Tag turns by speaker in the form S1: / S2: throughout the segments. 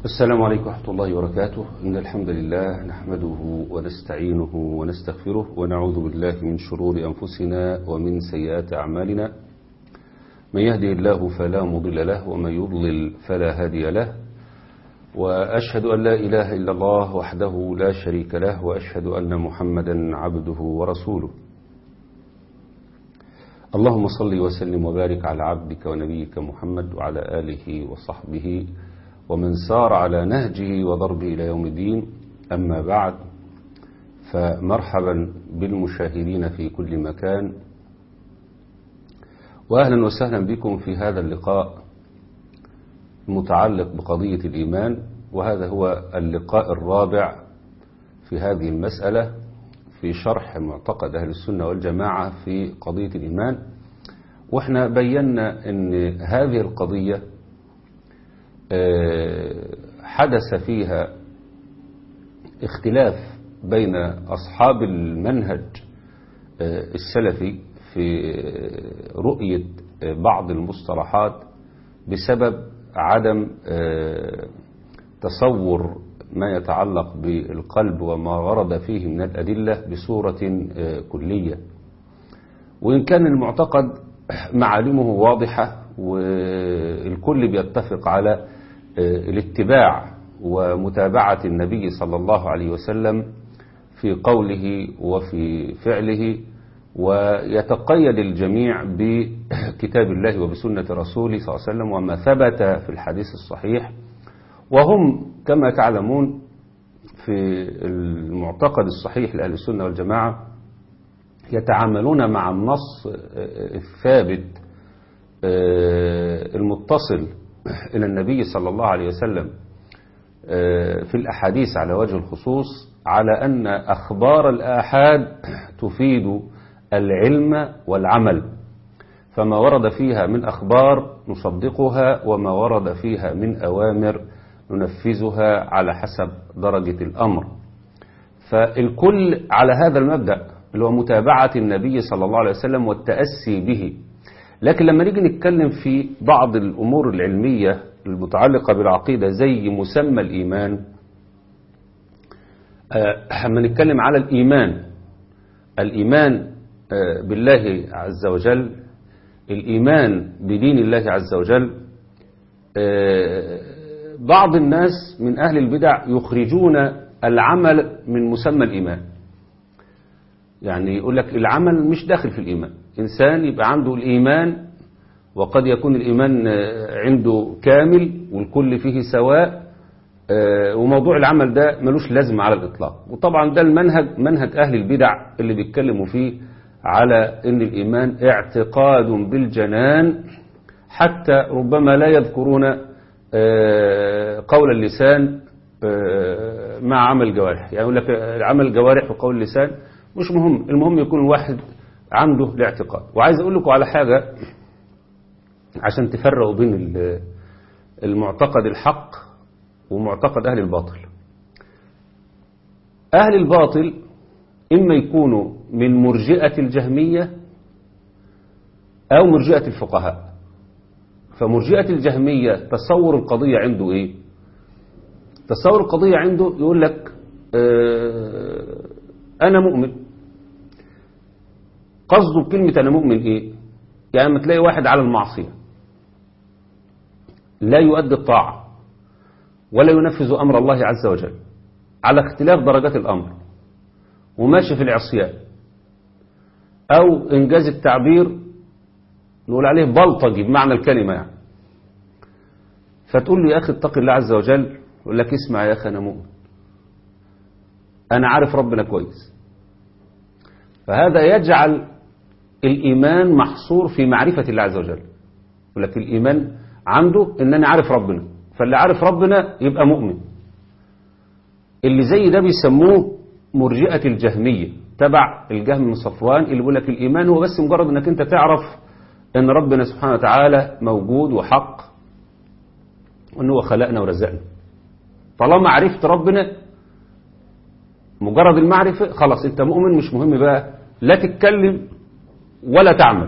S1: السلام عليكم ورحمة الله وبركاته. إن الحمد لله نحمده ونستعينه ونستغفره ونعوذ بالله من شرور أنفسنا ومن سيئات أعمالنا. من يهدي الله فلا مضل له ومن يضلل فلا هادي له، وأشهد أن لا إله إلا الله وحده لا شريك له، وأشهد أن محمدا عبده ورسوله. اللهم صل وسلم وبارك على عبدك ونبيك محمد وعلى آله وصحبه ومن سار على نهجه وضربه إلى يوم الدين. أما بعد، فمرحبا بالمشاهدين في كل مكان، وأهلا وسهلا بكم في هذا اللقاء المتعلق بقضية الإيمان، وهذا هو اللقاء الرابع في هذه المسألة في شرح معتقد أهل السنة والجماعة في قضية الإيمان. وإحنا بينا أن هذه القضية حدث فيها اختلاف بين أصحاب المنهج السلفي في رؤية بعض المصطلحات بسبب عدم تصور ما يتعلق بالقلب وما ورد فيه من الأدلة بصورة كلية. وإن كان المعتقد معالمه واضحة والكل بيتفق على الاتباع ومتابعة النبي صلى الله عليه وسلم في قوله وفي فعله، ويتقيد الجميع بكتاب الله وبسنة رسوله صلى الله عليه وسلم وما ثبت في الحديث الصحيح. وهم كما تعلمون في المعتقد الصحيح لأهل السنة والجماعة يتعاملون مع النص الثابت المتصل إلى النبي صلى الله عليه وسلم في الأحاديث على وجه الخصوص، على أن أخبار الآحاد تفيد العلم والعمل، فما ورد فيها من أخبار نصدقها، وما ورد فيها من أوامر ننفذها على حسب درجة الأمر. فالكل على هذا المبدأ اللي هو متابعة النبي صلى الله عليه وسلم والتأسي به. لكن لما نيجي نتكلم في بعض الأمور العلمية المتعلقة بالعقيدة زي مسمى الإيمان، لما نتكلم على الإيمان بالله عز وجل، الإيمان بدين الله عز وجل، بعض الناس من أهل البدع يخرجون العمل من مسمى الإيمان. يعني يقول لك العمل مش داخل في الإيمان. إنسان يبقى عنده الإيمان وقد يكون الإيمان عنده كامل والكل فيه سواء، وموضوع العمل ده ملوش لازمة على الإطلاق. وطبعا ده منهج أهل البدع اللي بيتكلموا فيه على أن الإيمان اعتقاد بالجنان، حتى ربما لا يذكرون قول اللسان مع عمل الجوارح. يعني يقول لك عمل الجوارح وقول اللسان مش مهم، المهم يكون الواحد عنده الاعتقاد. وعايز أقول لكم على حاجة عشان تفرقوا بين المعتقد الحق ومعتقد أهل الباطل. أهل الباطل إما يكونوا من مرجئة الجهمية أو مرجئة الفقهاء. فمرجئة الجهمية تصور القضية عنده إيه؟ تصور القضية عنده يقول لك أنا مؤمن. قصده بكلمة أنا مؤمن إيه؟ يعني لما تلاقي واحد على المعصية لا يؤدي الطاعة ولا ينفذ أمر الله عز وجل على اختلاف درجات الأمر، وماشي في العصيان، أو إنجاز التعبير نقول عليه بلطجي بمعنى الكلمة يعني، فتقول له يا أخي اتق الله عز وجل، يقول لك اسمع يا أخي أنا مؤمن، أنا عارف ربنا كويس. فهذا يجعل الإيمان محصور في معرفة الله عز وجل. يقول لك الإيمان عنده إن أنا عارف ربنا، فاللي عارف ربنا يبقى مؤمن. اللي زي ده بيسموه مرجئة الجهمية، تبع الجهم من صفوان، اللي بيقول لك الإيمان هو بس مجرد إنك أنت تعرف إن ربنا سبحانه وتعالى موجود وحق، وإنه هو خلقنا ورزقنا. طالما عرفت ربنا مجرد المعرفة خلاص أنت مؤمن، مش مهم بقى لا تتكلم ولا تعمل.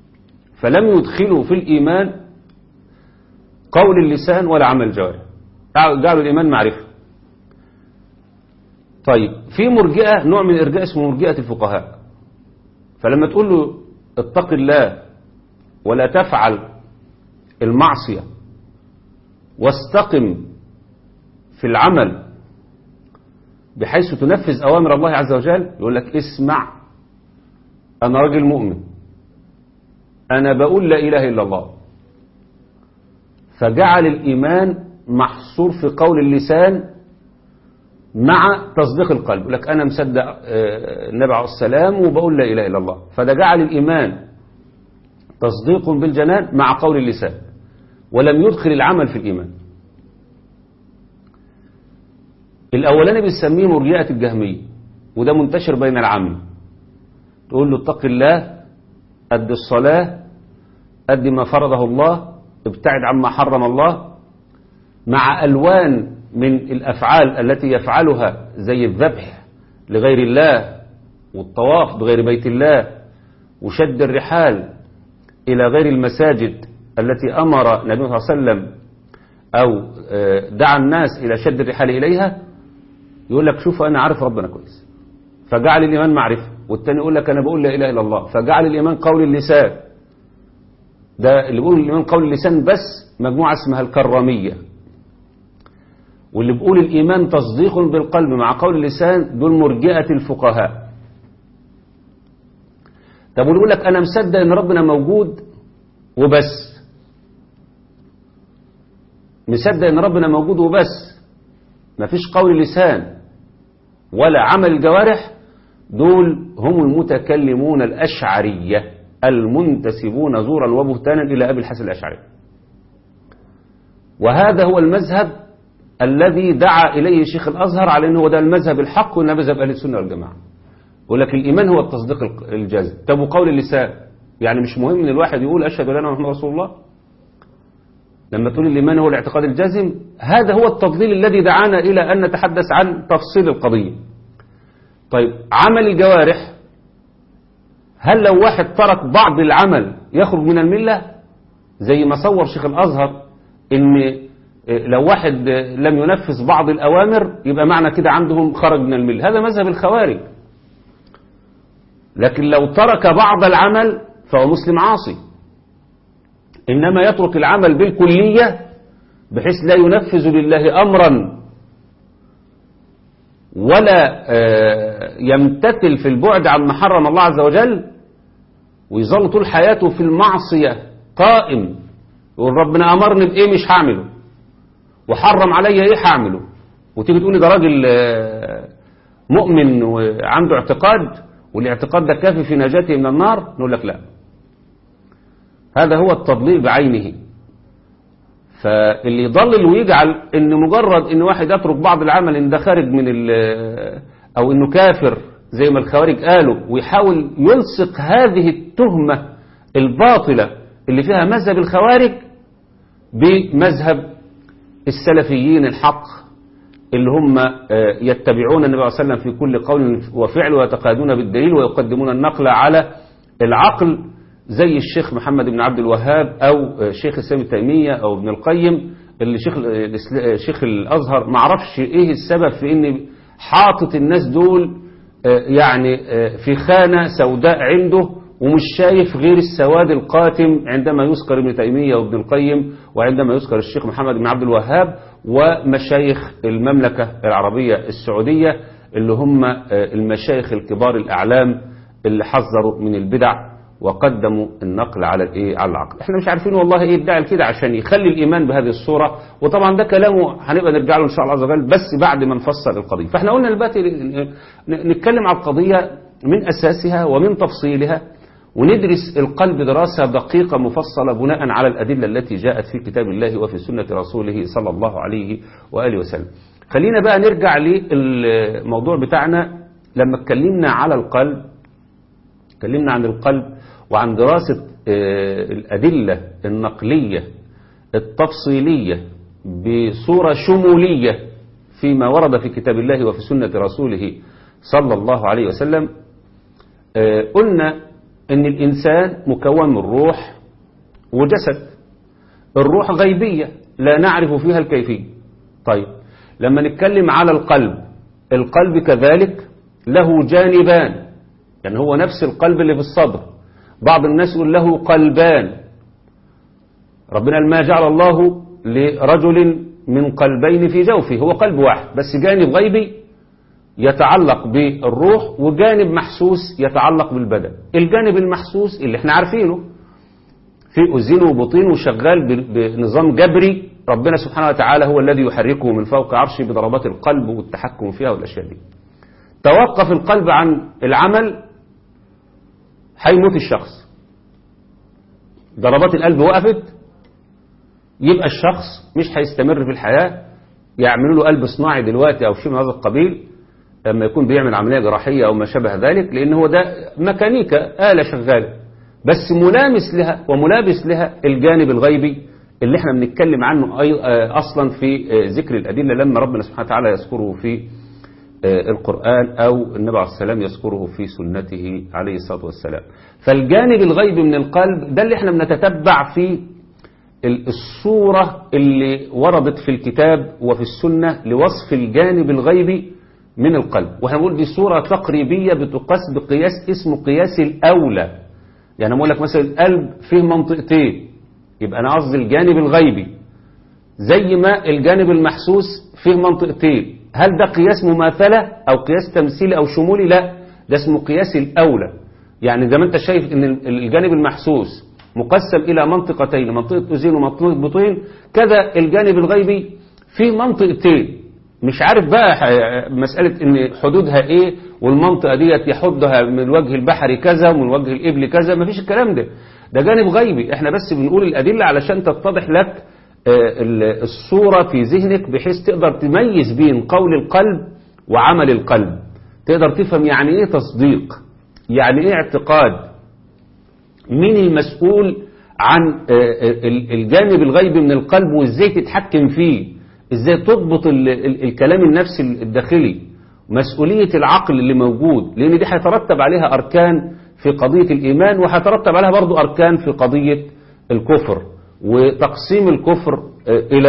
S1: فلم يدخلوا في الإيمان قول اللسان ولا عمل الجوارح، جعلوا الإيمان معرفة. طيب في مرجئة، نوع من الإرجاء اسمه مرجئة الفقهاء، فلما تقول له اتق الله ولا تفعل المعصية واستقم في العمل بحيث تنفذ أوامر الله عز وجل، يقول لك اسمع، أنا راجل مؤمن، أنا بقول لا إله إلا الله، فجعل الإيمان محصور في قول اللسان مع تصديق القلب. يقول لك أنا مصدق النبي عليه السلام وبقول لا إله إلا الله، فده جعل الإيمان تصديق بالجنان مع قول اللسان، ولم يدخل العمل في الإيمان. الأولاني بنسميه مرجئة الجهمية، وده منتشر بين العامة. تقول له اتق الله، أد الصلاة، أد ما فرضه الله، ابتعد عما حرم الله، مع ألوان من الأفعال التي يفعلها زي الذبح لغير الله والطواف بغير بيت الله وشد الرحال إلى غير المساجد التي أمر النبي صلى الله عليه وسلم أو دعا الناس إلى شد الرحال إليها. يقول لك شوف أنا عارف ربنا كويس، فجعل الإيمان معرفة. والتاني يقول لك أنا بقول لا إله إلا الله، فجعل الإيمان قول اللسان. ده اللي بيقول الإيمان قول اللسان بس مجموعة اسمها الكرامية، واللي بيقول الإيمان تصديق بالقلب مع قول اللسان دول مرجئة الفقهاء. طب يقول لك أنا مصدق إن ربنا موجود وبس، مصدق إن ربنا موجود وبس، مفيش قول لسان ولا عمل الجوارح، دول هم المتكلمون الأشعرية المنتسبون زورا وبهتانا إلى أبي الحسن الأشعري. وهذا هو المذهب الذي دعا إليه شيخ الأزهر على أنه ده المذهب الحق وأنه مذهب أهل السنة والجماعة. يقول لك الإيمان هو التصديق الجازم. طب وقول اللسان يعني مش مهم ان الواحد يقول أشهد أن محمد رسول الله؟ لما تقول الإيمان هو الاعتقاد الجازم، هذا هو التضليل الذي دعانا إلى أن نتحدث عن تفصيل القضية. طيب عمل الجوارح، هل لو واحد ترك بعض العمل يخرج من الملة؟ زي ما صور شيخ الأزهر ان لو واحد لم ينفذ بعض الأوامر يبقى معنى كده عندهم خرج من الملة. هذا مذهب الخوارج. لكن لو ترك بعض العمل فهو مسلم عاصي، إنما يترك العمل بالكلية بحيث لا ينفذ لله أمرا ولا يمتثل في البعد عما حرم الله عز وجل، ويظل طول حياته في المعصية قائم، يقول ربنا أمرني بإيه مش هعمله، وحرم علي إيه هعمله، وتيجي تقولي ده راجل مؤمن وعنده اعتقاد والاعتقاد ده كافي في نجاته من النار، نقول لك لا، هذا هو التضليل بعينه. فاللي يضلل ويجعل ان مجرد ان واحد يترك بعض العمل ان ده خارج من او انه كافر زي ما الخوارج قالوا، ويحاول يلصق هذه التهمة الباطلة اللي فيها مذهب الخوارج بمذهب السلفيين الحق اللي هم يتبعون النبي صلى الله عليه وسلم في كل قول وفعل ويتقادون بالدليل ويقدمون النقل على العقل، زي الشيخ محمد بن عبد الوهاب أو شيخ الإسلام تيمية أو ابن القيم. اللي شيخ الأزهر معرفش إيه السبب في إن حاطط الناس دول يعني في خانة سوداء عنده، ومش شايف غير السواد القاتم عندما يذكر ابن تيمية وابن القيم، وعندما يذكر الشيخ محمد بن عبد الوهاب ومشايخ المملكة العربية السعودية اللي هم المشايخ الكبار الأعلام اللي حذروا من البدع وقدموا النقل على على العقل. احنا مش عارفين والله ايه الداعي كده عشان يخلي الإيمان بهذه الصورة، وطبعا ده كلامه هنبقى نرجع له ان شاء الله عز وجل بس بعد ما نفصل القضية. فاحنا قلنا دلوقتي نتكلم على القضية من أساسها ومن تفصيلها، وندرس القلب دراسة دقيقة مفصلة بناء على الأدلة التي جاءت في كتاب الله وفي سنة رسوله صلى الله عليه وآله وسلم. خلينا بقى نرجع للموضوع بتاعنا. لما اتكلمنا على القلب، اتكلمنا عن القلب وعن دراسة الأدلة النقلية التفصيلية بصورة شمولية فيما ورد في كتاب الله وفي سنة رسوله صلى الله عليه وسلم. قلنا أن الإنسان مكون من روح وجسد. الروح غيبية لا نعرف فيها الكيفية، طيب لما نتكلم على القلب كذلك له جانبان، يعني هو نفس القلب اللي في الصدر. بعض الناس يقول له قلبان. ربنا ما جعل الله لرجل من قلبين في جوفه، هو قلب واحد بس جانب غيبي يتعلق بالروح وجانب محسوس يتعلق بالبدن. الجانب المحسوس اللي احنا عارفينه في أذين وبطين وشغال بنظام جبري، ربنا سبحانه وتعالى هو الذي يحركه من فوق عرشه بضربات القلب والتحكم فيها والأشياء دي. توقف القلب عن العمل هيموت الشخص. ضربات القلب وقفت يبقى الشخص مش هيستمر في الحياة. يعملوا له قلب صناعي دلوقتي أو شيء من هذا القبيل لما يكون بيعمل عملية جراحية أو ما شابه ذلك، لأن هو ده ميكانيكا آلة شغالة، بس ملامس لها وملابس لها الجانب الغيبي اللي احنا بنتكلم عنه أصلا في ذكر الأدلة لما ربنا سبحانه وتعالى يذكره في القرآن أو النبي عليه السلام يذكره في سنته عليه الصلاة والسلام. فالجانب الغيبي من القلب ده اللي احنا بنتتبع فيه الصورة اللي وردت في الكتاب وفي السنة لوصف الجانب الغيبي من القلب. واحنا بنقول دي صورة تقريبية بتقاس بقياس اسمه قياس الأولى. يعني بقول لك مثلا القلب فيه منطقتين، يبقى أنا قصدي الجانب الغيبي زي ما الجانب المحسوس فيه منطقتين. هل ده قياس مماثلة أو قياس تمثيلي أو شمولي؟ لا، ده اسمه قياس الأولى. يعني زي ما أنت شايف إن الجانب المحسوس مقسم إلى منطقتين، منطقة أذين ومنطقة بطين، كذا الجانب الغيبي فيه منطقتين. مش عارف بقى مسألة إن حدودها إيه والمنطقة ديت يحدها من الوجه البحري كذا ومن وجه الإبل كذا، مفيش الكلام ده. ده جانب غيبي. احنا بس بنقول الأدلة علشان تتضح لك الصورة في ذهنك بحيث تقدر تميز بين قول القلب وعمل القلب، تقدر تفهم يعني ايه تصديق، يعني ايه اعتقاد، مين المسؤول عن الجانب الغيبي من القلب وازاي تتحكم فيه، ازاي تضبط الكلام النفسي الداخلي، مسؤولية العقل اللي موجود، لان دي هيترتب عليها اركان في قضية الايمان وهيترتب عليها برضو اركان في قضية الكفر وتقسيم الكفر إلى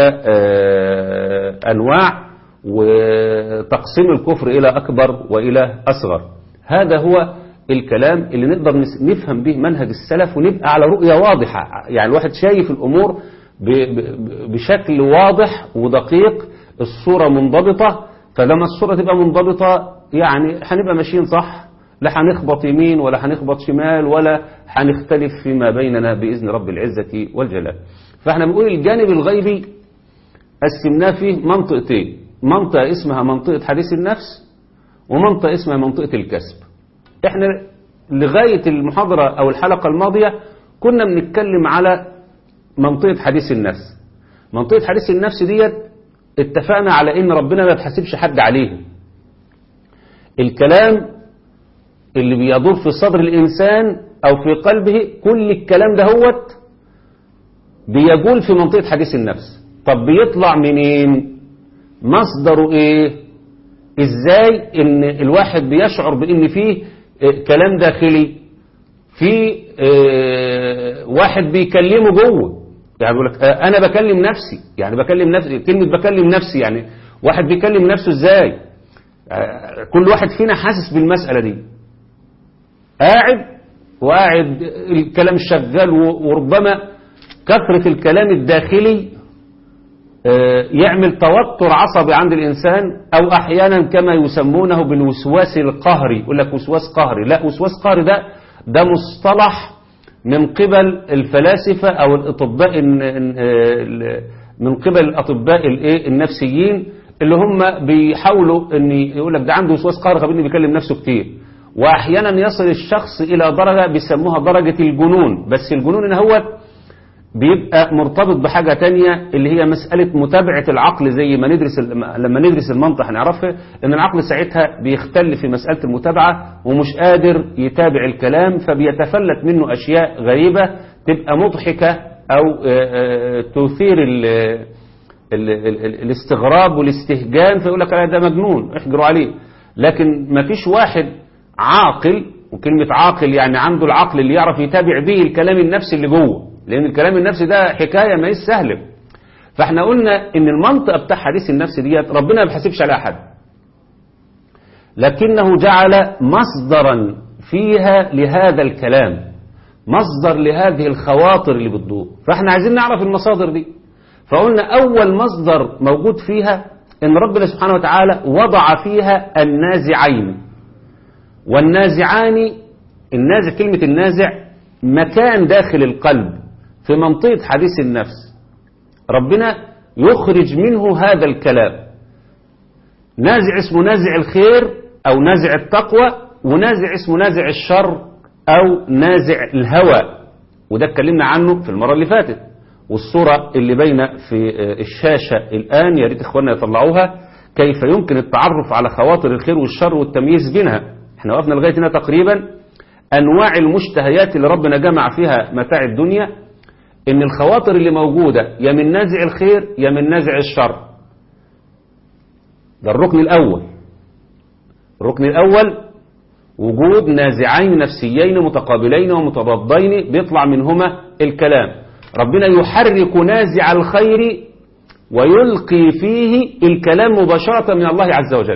S1: أنواع وتقسيم الكفر إلى أكبر وإلى أصغر. هذا هو الكلام اللي نقدر نفهم به منهج السلف ونبقى على رؤية واضحة. يعني الواحد شايف الأمور بشكل واضح ودقيق، الصورة منضبطة. فلما الصورة تبقى منضبطة يعني هنبقى ماشيين صح، لا هنخبط يمين ولا هنخبط شمال ولا هنختلف فيما بيننا بإذن رب العزة والجلال. فاحنا بنقول الجانب الغيبي قسمناه فيه منطقتين، منطقة اسمها منطقة حديث النفس ومنطقة اسمها منطقة الكسب. احنا لغاية المحاضرة أو الحلقة الماضية كنا بنتكلم على منطقة حديث النفس. منطقة حديث النفس ديت اتفقنا على ان ربنا ما بيحاسبش حد عليه. الكلام اللي بيدور في صدر الإنسان أو في قلبه كل الكلام ده هوت بيجول في منطقة حديث النفس. طب بيطلع منين؟ مصدره ايه؟ ازاي ان الواحد بيشعر بان فيه كلام داخلي، في واحد بيكلمه جوه. يعني بيقول لك انا بكلم نفسي، يعني بكلم نفسي، كلمة بكلم نفسي يعني واحد بيكلم نفسه ازاي؟ كل واحد فينا حاسس بالمسألة دي، قاعد الكلام شغال، وربما كثرة الكلام الداخلي يعمل توتر عصبي عند الإنسان، أو أحيانا كما يسمونه بالوسواس القهري. يقول لك وسواس قهري، لا، وسواس قهري ده مصطلح من قبل الفلاسفة أو الأطباء، من قبل الأطباء النفسيين اللي هم بيحاولوا ان يقول لك ده عنده وسواس قهري خبيني بيكلم نفسه كتير. واحيانا يصل الشخص الى درجة بيسموها درجة الجنون، بس الجنون ان هو بيبقى مرتبط بحاجة تانية اللي هي مسألة متابعة العقل. زي ما لما ندرس المنطق هنعرفه ان العقل ساعتها بيختل في مسألة المتابعة ومش قادر يتابع الكلام، فبيتفلت منه اشياء غريبة تبقى مضحكة او تثير الاستغراب والاستهجان، فيقول لك ده مجنون احجروا عليه. لكن ما فيش واحد عاقل، وكلمة عاقل يعني عنده العقل اللي يعرف يتابع به الكلام النفسي اللي جوه، لأن الكلام النفسي ده حكاية ما هي سهلة. فاحنا قلنا ان المنطقة بتاع حديث النفس ديت ربنا ما بيحاسبش على احد، لكنه جعل مصدرا فيها لهذا الكلام، مصدر لهذه الخواطر اللي بتدور. فاحنا عايزين نعرف المصادر دي. فقلنا اول مصدر موجود فيها ان ربنا سبحانه وتعالى وضع فيها النازعين، والنازعان، النازع كلمة النازع مكان داخل القلب في منطقة حديث النفس، ربنا يخرج منه هذا الكلام. نازع اسمه نازع الخير أو نازع التقوى، ونازع اسمه نازع الشر أو نازع الهوى، وده اتكلمنا عنه في المرة اللي فاتت. والصورة اللي باينة في الشاشة الآن يا ريت إخواننا يطلعوها، كيف يمكن التعرف على خواطر الخير والشر والتمييز بينها. احنا وقفنا لغاية هنا تقريبا أنواع المشتهيات اللي ربنا جمع فيها متاع الدنيا، إن الخواطر اللي موجودة يا من نازع الخير يا من نازع الشر. ده الركن الأول. الركن الأول وجود نازعين نفسيين متقابلين ومتضادين بيطلع منهما الكلام. ربنا يحرك نازع الخير ويلقي فيه الكلام مباشرة من الله عز وجل.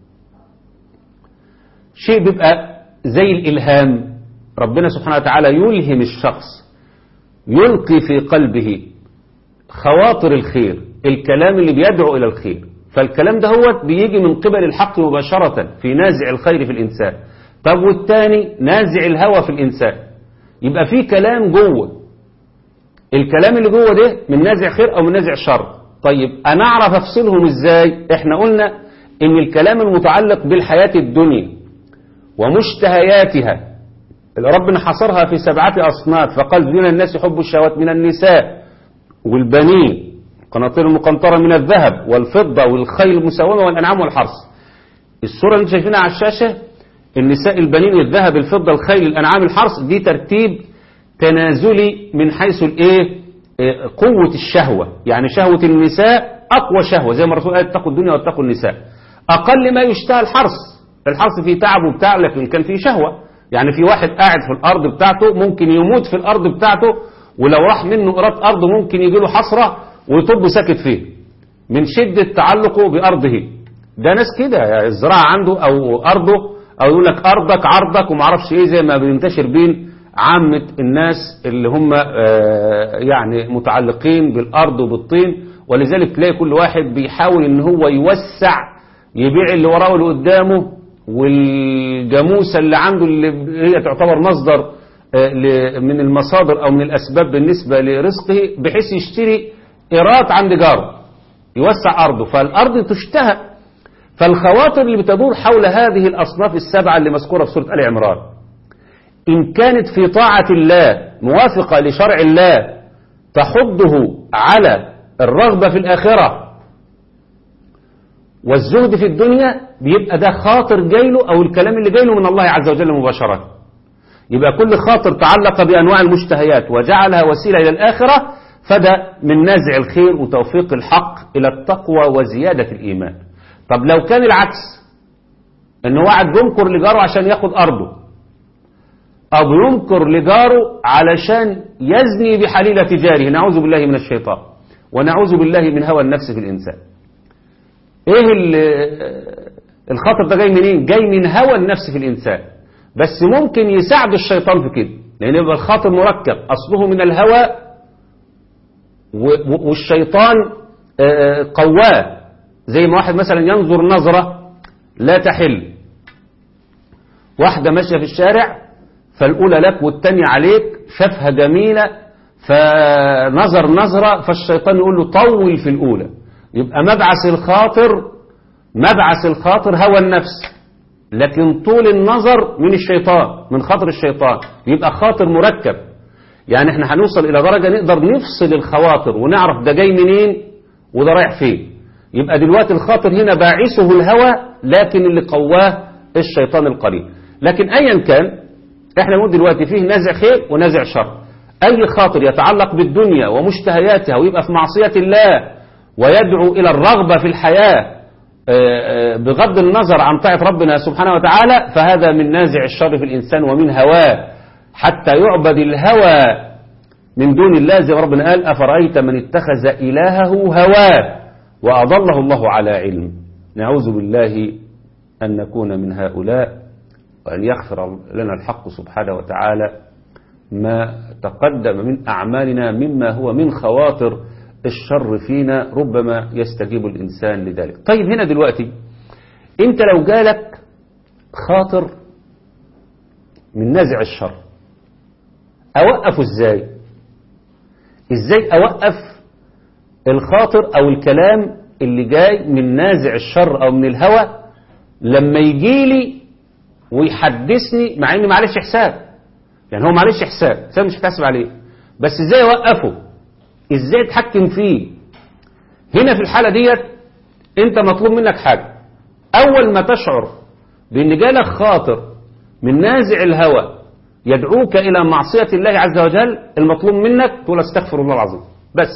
S1: شيء بيبقى زي الإلهام، ربنا سبحانه وتعالى يلهم الشخص، يلقي في قلبه خواطر الخير، الكلام اللي بيدعو إلى الخير. فالكلام ده هو بيجي من قبل الحق مباشرة في نازع الخير في الإنسان. طب والتاني نازع الهوى في الإنسان، يبقى في كلام جوه، الكلام اللي جوه ده من نازع خير أو من نازع شر. طيب أنا أعرف أفصلهم إزاي؟ إحنا قلنا إن الكلام المتعلق بالحياة الدنيا ومشتهياتها اللي ربنا حصرها في 7 أصناف، فقال دون الناس حب الشهوات من النساء والبنين، قناطير المقنطرة من الذهب والفضة والخيل المسومة والأنعام والحرث. الصورة اللي شايفينها على الشاشة، النساء، البنين، الذهب، الفضة، الخيل، الأنعام، الحرث، دي ترتيب تنازلي من حيث الايه قوة الشهوة. يعني شهوة النساء أقوى شهوة، زي ما الرسول قال اتقوا الدنيا واتقوا النساء. أقل ما يشتهى الحرث، الحرث فيه تعب وبتاع، لكن كان فيه شهوة. يعني في واحد قاعد في الأرض بتاعته ممكن يموت في الأرض بتاعته، ولو راح منه قرات أرضه ممكن يجي له حسرة ويطب ساكت فيه من شدة تعلقه بأرضه. ده ناس كده، يعني الزراعة عنده أو أرضه، أو يقول لك أرضك عرضك ومعرفش إيه، زي ما بينتشر بين عامة الناس اللي هم يعني متعلقين بالأرض وبالطين. ولذلك تلاقي كل واحد بيحاول إن هو يوسع، يبيع اللي وراه واللي قدامه، والجاموسة اللي عنده اللي هي تعتبر مصدر من المصادر أو من الأسباب بالنسبة لرزقه، بحيث يشتري إيرات عند جاره يوسع أرضه، فالأرض تشتهى. فالخواطر اللي بتدور حول هذه الأصناف 7 اللي مذكورة في سورة آل عمران، إن كانت في طاعة الله موافقة لشرع الله تحضه على الرغبة في الآخرة والزهد في الدنيا، بيبقى ده خاطر جايله أو الكلام اللي جايله من الله عز وجل مباشرة. يبقى كل خاطر تعلق بأنواع المشتهيات وجعلها وسيلة إلى الآخرة، فده من نازع الخير وتوفيق الحق إلى التقوى وزيادة الإيمان. طب لو كان العكس، إنه واحد بينكر لجاره عشان ياخد أرضه، أو ينكر لجاره علشان يزني بحليلة جاره، نعوذ بالله من الشيطان ونعوذ بالله من هوى النفس في الإنسان. إيه الخطر ده جاي منين؟ جاي من هوى النفس في الإنسان، بس ممكن يساعد الشيطان في كده، لأن يبقى الخاطر مركب أصله من الهوى، والشيطان قواه. زي ما واحد مثلا ينظر نظرة لا تحل، واحدة ماشية في الشارع فالأولى لك والتانية عليك، شافها جميلة فنظر نظرة، فالشيطان يقول له طول في الأولى. يبقى مبعث الخاطر هوى النفس، لكن طول النظر من الشيطان، من خاطر الشيطان، يبقى خاطر مركب. يعني احنا هنوصل إلى درجة نقدر نفصل الخواطر ونعرف ده جاي منين وده رايح فين. يبقى دلوقتي الخاطر هنا باعثه الهوى، لكن اللي قواه الشيطان القريب. لكن أيا كان، احنا نقول دلوقتي فيه نازع خير ونازع شر. أي خاطر يتعلق بالدنيا ومشتهياتها ويبقى في معصية الله ويدعو إلى الرغبة في الحياة بغض النظر عن طاعة ربنا سبحانه وتعالى، فهذا من نازع الشر في الإنسان ومن هواه، حتى يعبد الهوى من دون الله، زي ما ربنا قال أفرأيت من اتخذ إلهه هواه وأضله الله على علم. نعوذ بالله أن نكون من هؤلاء، وأن يغفر لنا الحق سبحانه وتعالى ما تقدم من أعمالنا مما هو من خواطر الشر فينا، ربما يستجيب الإنسان لذلك. طيب هنا دلوقتي أنت لو جالك خاطر من نازع الشر أوقفه إزاي؟ إزاي أوقف الخاطر أو الكلام اللي جاي من نازع الشر أو من الهوى لما يجيلي ويحدثني، مع إني معلش حساب، يعني هو معلش حساب مش هتحسب عليه، بس إزاي أوقفه؟ إزاي أتحكم فيه؟ هنا في الحالة ديت أنت مطلوب منك حاجة. أول ما تشعر بأن جالك خاطر من نازع الهوى يدعوك إلى معصية الله عز وجل، المطلوب منك تقول استغفر الله العظيم، بس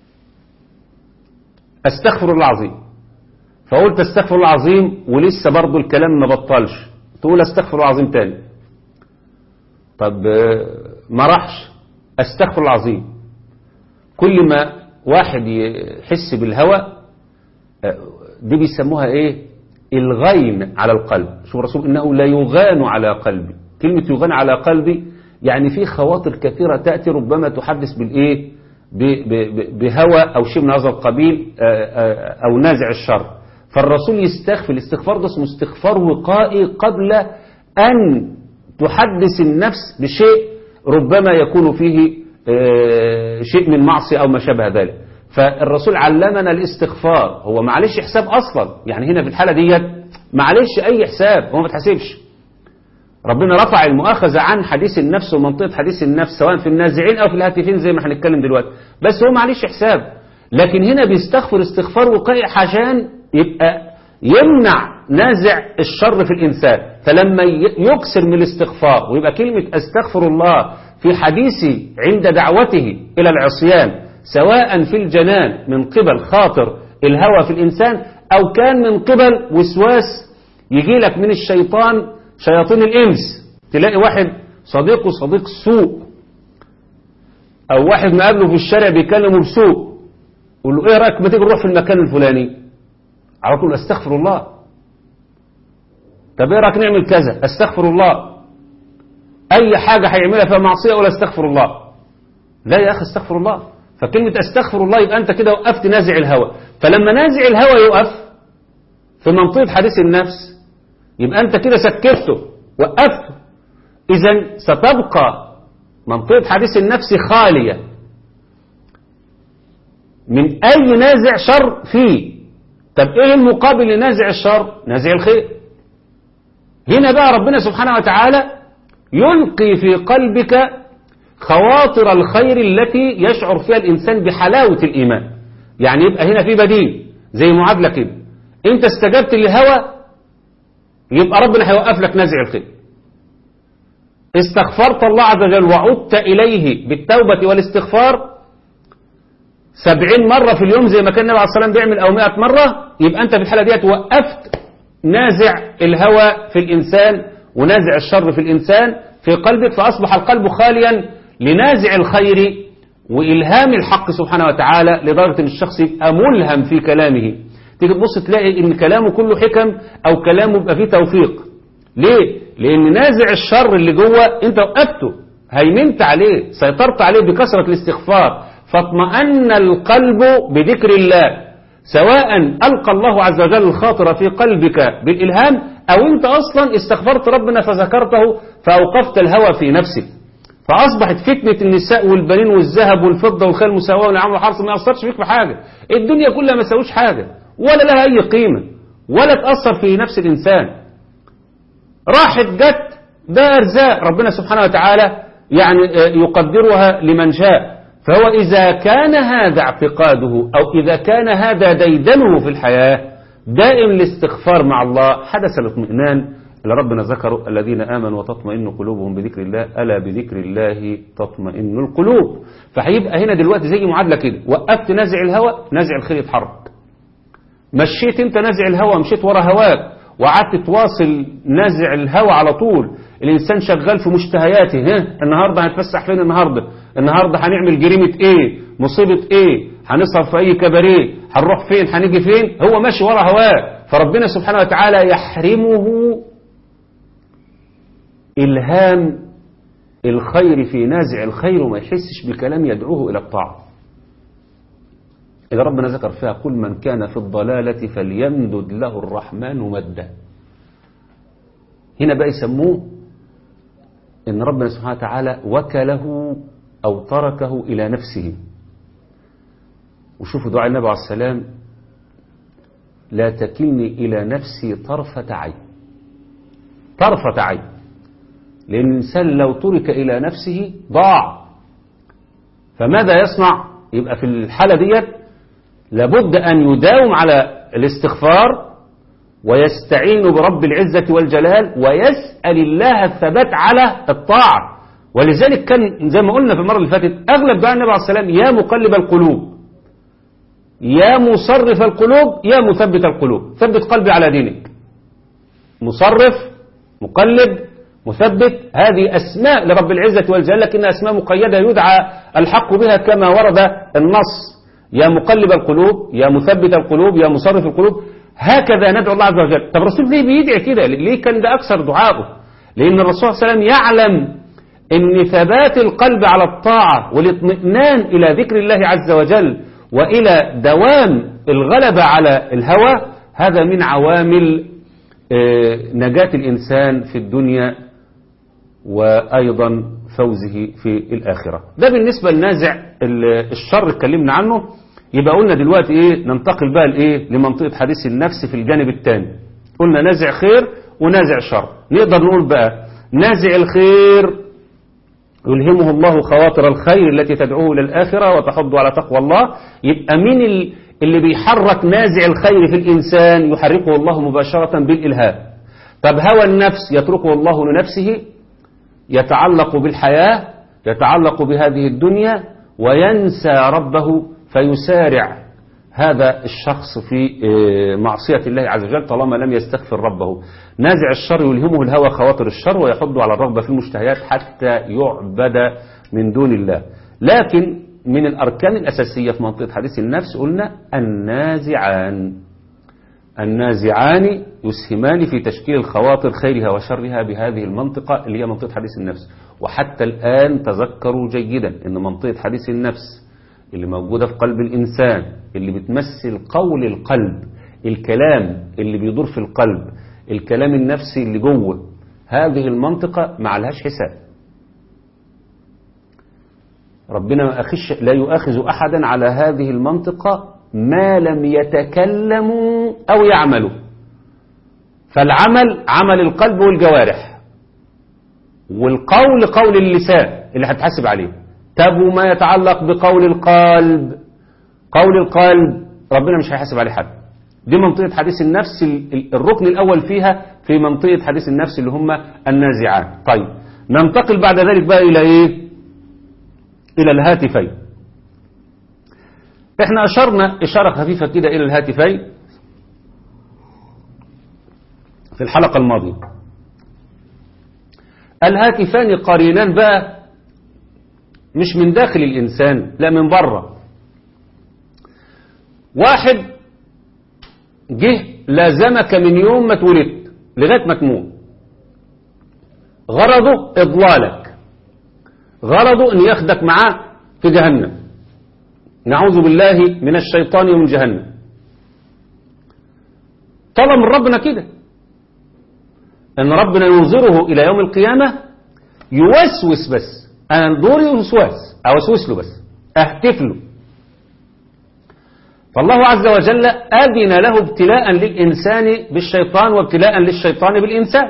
S1: استغفر الله العظيم. فقلت استغفر الله العظيم ولسه برضو الكلام ما بطلش، تقول استغفر الله العظيم تاني. طب ما راحش، استغفر الله العظيم. كل ما واحد يحس بالهوى دي بيسموها ايه؟ الغين على القلب. شوف الرسول انه لا يغان على قلبي. كلمة يغان على قلبي يعني في خواطر كثيرة تأتي ربما تحدث بالايه؟ بهوى او شيء من هذا القبيل او نازع الشر. فالرسول يستغفر. الاستغفار ده اسمه استغفار وقائي قبل ان تحدث النفس بشيء ربما يكون فيه شيء من معصية أو ما شابه ذلك. فالرسول علمنا الاستغفار. هو معلش حساب أصلا، يعني هنا في الحالة ديت معلش أي حساب، هو ما تحسبش. ربنا رفع المؤاخذة عن حديث النفس ومنطقة حديث النفس سواء في النازعين أو في الهاتفين زي ما هنتكلم دلوقتي، بس هو معلش حساب. لكن هنا بيستغفر استغفار وقائي عشان يبقى يمنع نازع الشر في الإنسان. فلما يكسر من الاستغفار ويبقى كلمة استغفر الله في حديثي عند دعوته إلى العصيان، سواء في الجنان من قبل خاطر الهوى في الإنسان أو كان من قبل وسواس يجي لك من الشيطان، شياطين الإنس. تلاقي واحد صديق سوء أو واحد مقابله في الشارع بيكلمه بسوء، يقول له إيه رأيك ما تيجي نروح في المكان الفلاني؟ على طول استغفر الله. طب إيه رأيك نعمل كذا؟ استغفر الله. أي حاجة هيعملها فيها معصية ولا استغفر الله. لا يا أخي استغفر الله. فكلمة استغفر الله يبقى أنت كده وقفت نازع الهوى. فلما نازع الهوى يقف في منطقة حديث النفس يبقى أنت كده سكته وقفته. إذن ستبقى منطقة حديث النفس خالية من أي نازع شر فيه. طب إيه المقابل لنازع الشر؟ نازع الخير. هنا بقى ربنا سبحانه وتعالى يلقي في قلبك خواطر الخير التي يشعر فيها الإنسان بحلاوة الإيمان. يعني يبقى هنا في بديل زي معادلة كده، أنت استجبت للهوى يبقى ربنا هيوقف لك نازع الخير. استغفرت الله عز وجل وعدت إليه بالتوبة والاستغفار 70 مرة في اليوم زي ما كان النبي عليه الصلاة والسلام بيعمل أو 100 مرة، يبقى أنت في الحالة ديت وقفت نازع الهوى في الإنسان ونازع الشر في الإنسان في قلبك، فأصبح القلب خاليا لنازع الخير وإلهام الحق سبحانه وتعالى، لدرجة أن الشخص يبقى ملهم في كلامه. تيجي تبص تلاقي أن كلامه كله حكم أو كلامه يبقى فيه توفيق. ليه؟ لأن نازع الشر اللي جوه أنت وقفته، هيمنت عليه، سيطرت عليه بكثرة الاستغفار، فاطمأن القلب بذكر الله، سواء ألقى الله عز وجل الخاطر في قلبك بالإلهام أو أنت أصلا استغفرت ربنا فذكرته فأوقفت الهوى في نفسك. فأصبحت فتنة النساء والبنين والذهب والفضة والخيل المساواة والنعم والحرث ما يأثرش فيك بحاجة. الدنيا كلها ما تساويش حاجة ولا لها أي قيمة ولا تأثر في نفس الإنسان. راحت جت، ده أرزاق ربنا سبحانه وتعالى يعني يقدرها لمن شاء. فهو إذا كان هذا اعتقاده أو إذا كان هذا ديدنه في الحياة دائم الاستغفار مع الله، حدث الاطمئنان اللي ربنا ذكره الذين آمنوا وتطمئن قلوبهم بذكر الله، ألا بذكر الله تطمئن القلوب. فهيبقى هنا دلوقتي زي معادلة كده، وقفت نازع الهوى، نازع الخير يتحرك. مشيت انت نازع الهوى، مشيت ورا هواك وقعدت تواصل نازع الهوى على طول. الإنسان شغال في مشتهياته، النهاردة هنتفسح فين، النهاردة هنعمل جريمة ايه، مصيبة ايه، هنصرف في اي كباريه، هنروح فين، هنيجي فين، هو ماشي ورا هواه. فربنا سبحانه وتعالى يحرمه إلهام الخير في نازع الخير، وما يحسش بكلام يدعوه إلى الطاعة. إذا ربنا ذكر فيها كل من كان في الضلالة فليمدد له الرحمن مدا، هنا بقى يسموه إن ربنا سبحانه وتعالى وكله أو تركه إلى نفسه. وشوفوا دعاء النبي عليه السلام: لا تكلني إلى نفسي طرفة عين. طرفة عين، لأن الإنسان لو ترك إلى نفسه ضاع. فماذا يصنع؟ يبقى في الحالة ديت لابد أن يداوم على الاستغفار ويستعين برب العزة والجلال ويسأل الله الثبات على الطاعة. ولذلك كان زي ما قلنا في المرة اللي فاتت أغلب دعاء النبي عليه السلام: يا مقلب القلوب، يا مصرف القلوب، يا مثبت القلوب، ثبت قلبي على دينك. مصرف، مقلب، مثبت، هذه أسماء لرب العزة والجلال، لكنها أسماء مقيدة يدعى الحق بها كما ورد النص: يا مقلب القلوب، يا مثبت القلوب، يا مصرف القلوب. هكذا ندعو الله عز وجل. طب الرسول ليه بيدعي كده؟ ليه كان ده أكثر دعائه؟ لأن الرسول صلى الله عليه وسلم يعلم أن ثبات القلب على الطاعة والاطمئنان إلى ذكر الله عز وجل وإلى دوام الغلبة على الهوى، هذا من عوامل نجاة الإنسان في الدنيا وأيضا فوزه في الآخرة. ده بالنسبة لنازع الشر اتكلمنا عنه. يبقى قلنا دلوقتي ايه، ننتقل بقى لايه، لمنطقة حديث النفس في الجانب الثاني. قلنا نازع خير ونازع شر. نقدر نقول بقى نازع الخير يلهمه الله خواطر الخير التي تدعوه إلى الآخرة وتحض على تقوى الله. يبقى مين اللي بيحرك نازع الخير في الإنسان؟ يحركه الله مباشرة بالإلهام. طب هوى النفس يتركه الله لنفسه، يتعلق بالحياة، يتعلق بهذه الدنيا وينسى ربه، فيسارع هذا الشخص في معصية الله عز وجل طالما لم يستغفر ربه. نازع الشر يلهمه الهوى خواطر الشر ويحض على الرغبة في المشتهيات حتى يعبد من دون الله. لكن من الأركان الأساسية في منطقة حديث النفس قلنا النازعان يسهمان في تشكيل الخواطر خيرها وشرها بهذه المنطقة اللي هي منطقة حديث النفس. وحتى الآن تذكروا جيدا أن منطقة حديث النفس اللي موجودة في قلب الإنسان، اللي بتمثل قول القلب، الكلام اللي بيدور في القلب، الكلام النفسي اللي جوه، هذه المنطقة ما عليهاش حساب. ربنا لا يؤاخذ أحدا على هذه المنطقة ما لم يتكلموا أو يعملوا. فالعمل عمل القلب والجوارح، والقول قول اللسان اللي هتحاسب عليه. طب وما يتعلق بقول القلب، قول القلب ربنا مش هيحاسب عليه حد. دي منطقة حديث النفس، الركن الأول فيها في منطقة حديث النفس اللي هم النازعان. طيب ننتقل بعد ذلك بقى إلى إيه؟ إلى الهاتفين. احنا أشرنا إشارة خفيفة كده إلى الهاتفين في الحلقة الماضية. الهاتفان قرينان بقى مش من داخل الإنسان، لا من بره. واحد جه لازمك من يوم ما اتولدت لغاية ما تموت، غرضه إضلالك، غرضه أن ياخدك معاه في جهنم، نعوذ بالله من الشيطان ومن جهنم. طلب من ربنا كده أن ربنا ينظره إلى يوم القيامة يوسوس، بس أنا دوري وسواس، أوسوس له بس، أهتف له. فالله عز وجل أذن له ابتلاء للإنسان بالشيطان وابتلاء للشيطان بالإنسان،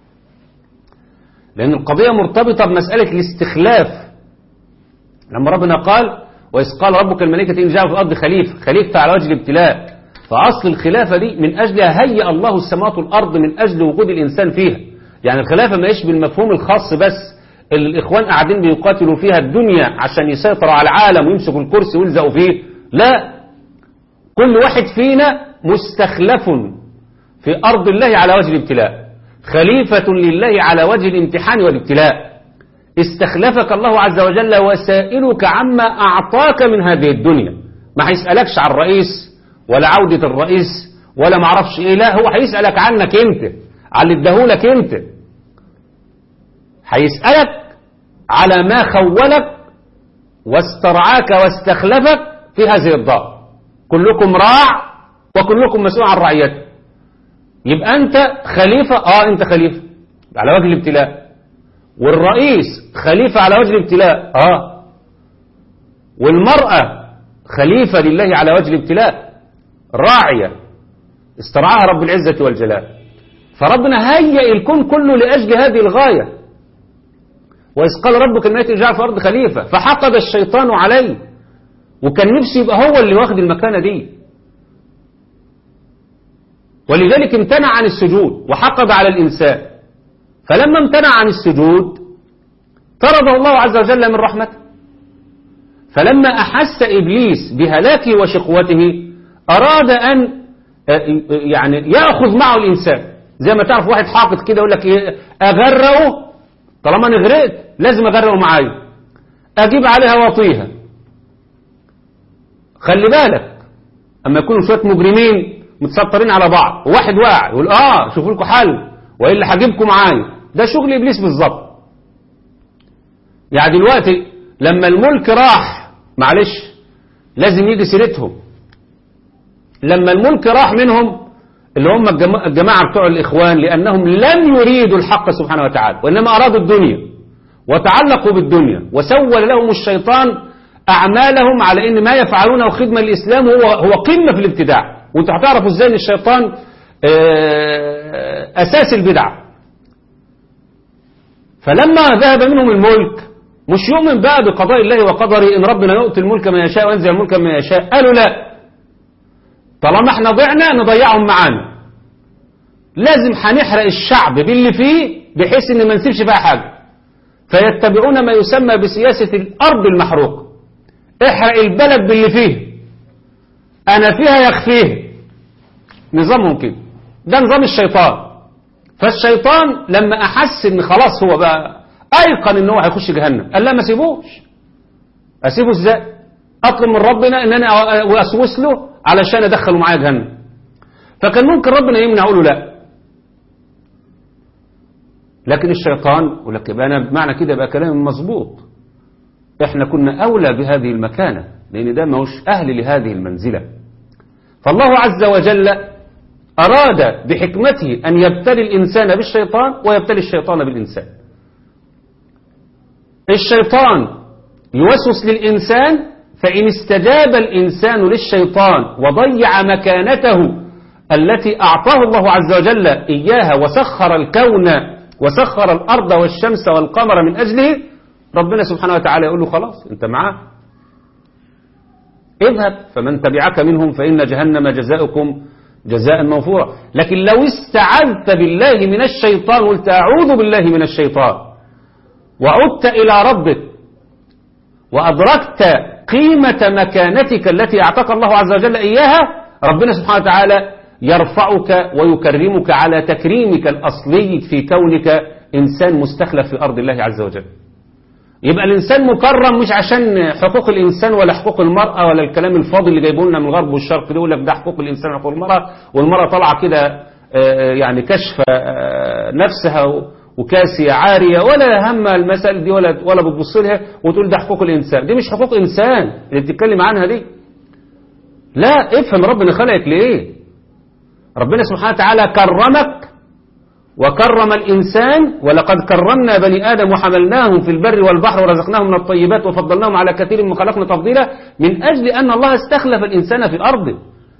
S1: لأن القضية مرتبطة بمسألة الاستخلاف. لما ربنا قال وإذ قال ربك الملائكة إن جاء في الأرض خليفة على وجه الابتلاء، فأصل الخلافة دي من أجلها هيأ الله السماوات والأرض من أجل وجود الإنسان فيها. يعني الخلافة ما إيش بالمفهوم الخاص بس اللي الإخوان قاعدين بيقاتلوا فيها الدنيا عشان يسيطروا على العالم ويمسكوا الكرسي ويلزقوا فيه، لا، كل واحد فينا مستخلف في أرض الله على وجه الابتلاء، خليفة لله على وجه الامتحان والابتلاء. استخلفك الله عز وجل وسائلك عما أعطاك من هذه الدنيا. ما هيسألكش عن الرئيس ولا عودة الرئيس ولا معرفش ايه، لا هو هيسألك عنك انت، على اللي اداهولك انت. هيسألك على ما خولك واسترعاك واستخلفك في هذه الدار. كلكم راع وكلكم مسؤول عن رعيته. يبقى انت خليفة، انت خليفة على وجه الابتلاء، والرئيس خليفة على وجه الابتلاء، والمرأة خليفة لله على وجه الابتلاء، راعية استرعاها رب العزة والجلال. فربنا هيئ الكون كله لأجل هذه الغاية. وإذ قال ربك الملائكة اجعل في الأرض خليفة، فحقد الشيطان عليه، وكان نفسه يبقى هو اللي واخد المكانة دي، ولذلك امتنع عن السجود وحقد على الإنسان. فلما امتنع عن السجود طرده الله عز وجل من رحمته. فلما أحس إبليس بهلاكه وشقوته أراد أن يعني يأخذ معه الإنسان. زي ما تعرف واحد حاقد كده يقول لك إيه، أغرقه، طالما أنا غرقت لازم أغرقه معايا، أجيب عليها واطيها. خلي بالك أما يكونوا شوية مجرمين متسطرين على بعض وواحد واقع يقول شوفوا لكم حل وإلا هجيبكم معايا، ده شغل إبليس بالظبط. يعني دلوقتي لما الملك راح، معلش لازم يجي سيرتهم، لما الملك راح منهم اللي هم الجماعة بتوع الإخوان، لأنهم لم يريدوا الحق سبحانه وتعالى وإنما أرادوا الدنيا وتعلقوا بالدنيا، وسول لهم الشيطان أعمالهم على إن ما يفعلونه خدمة للإسلام هو قمة في الابتداع. وانتوا هتعرفوا ازاي ان الشيطان أساس البدع. فلما ذهب منهم الملك مش يؤمن بقى بقضاء الله وقدره، إن ربنا يؤتي الملك من يشاء وينزل الملك من يشاء. قالوا لا، طالما احنا ضعنا نضيعهم معانا، لازم هنحرق الشعب باللي فيه بحيث ان ما نسيبش بقى حاجة. فيتبعون ما يسمى بسياسة الأرض المحروقة، احرق البلد باللي فيه، أنا فيها يخفيه. نظامهم كده، ده نظام الشيطان. فالشيطان لما أحس ان خلاص هو بقى أيقن ان هو هيخش جهنم، قال لا ما سيبوش. أسيبه ازاي؟ أطلب من ربنا ان انا وأسوس له علشان أدخله معايا جهنم. فكان ممكن ربنا يمنع، يقول له لا، لكن الشيطان يقول لك يبقى أنا بمعنى كده يبقى كلام مظبوط، احنا كنا أولى بهذه المكانة لأن ده ماهوش أهل لهذه المنزلة. فالله عز وجل أراد بحكمته أن يبتلي الإنسان بالشيطان ويبتلي الشيطان بالإنسان. الشيطان يوسوس للإنسان، فإن استجاب الإنسان للشيطان وضيع مكانته التي أعطاه الله عز وجل إياها وسخر الكون وسخر الأرض والشمس والقمر من أجله، ربنا سبحانه وتعالى يقول له خلاص أنت معاه، اذهب فمن تبعك منهم فإن جهنم جزاؤكم جزاء موفورا. لكن لو استعذت بالله من الشيطان قلت أعوذ بالله من الشيطان وعدت إلى ربك وأدركت قيمة مكانتك التي أعطاك الله عز وجل إياها، ربنا سبحانه وتعالى يرفعك ويكرمك على تكريمك الأصلي في كونك إنسان مستخلف في أرض الله عز وجل. يبقى الإنسان مكرم مش عشان حقوق الإنسان ولا حقوق المرأة ولا الكلام الفاضي اللي جايبه لنا من الغرب والشرق، يقول لك ده حقوق الإنسان وحقوق المرأة، والمرأة طالعة كده يعني كشف نفسها وكاسية عارية ولا هم المسألة دي ولا بتبص لها وتقول ده حقوق الإنسان. دي مش حقوق إنسان اللي بتتكلم عنها دي. لا، افهم ربنا خلقك لإيه. ربنا سبحانه وتعالى كرمك وكرم الإنسان، ولقد كرمنا بني آدم وحملناهم في البر والبحر ورزقناهم من الطيبات وفضلناهم على كثير من خلقنا تفضيلا، من أجل أن الله استخلف الإنسان في أرضه،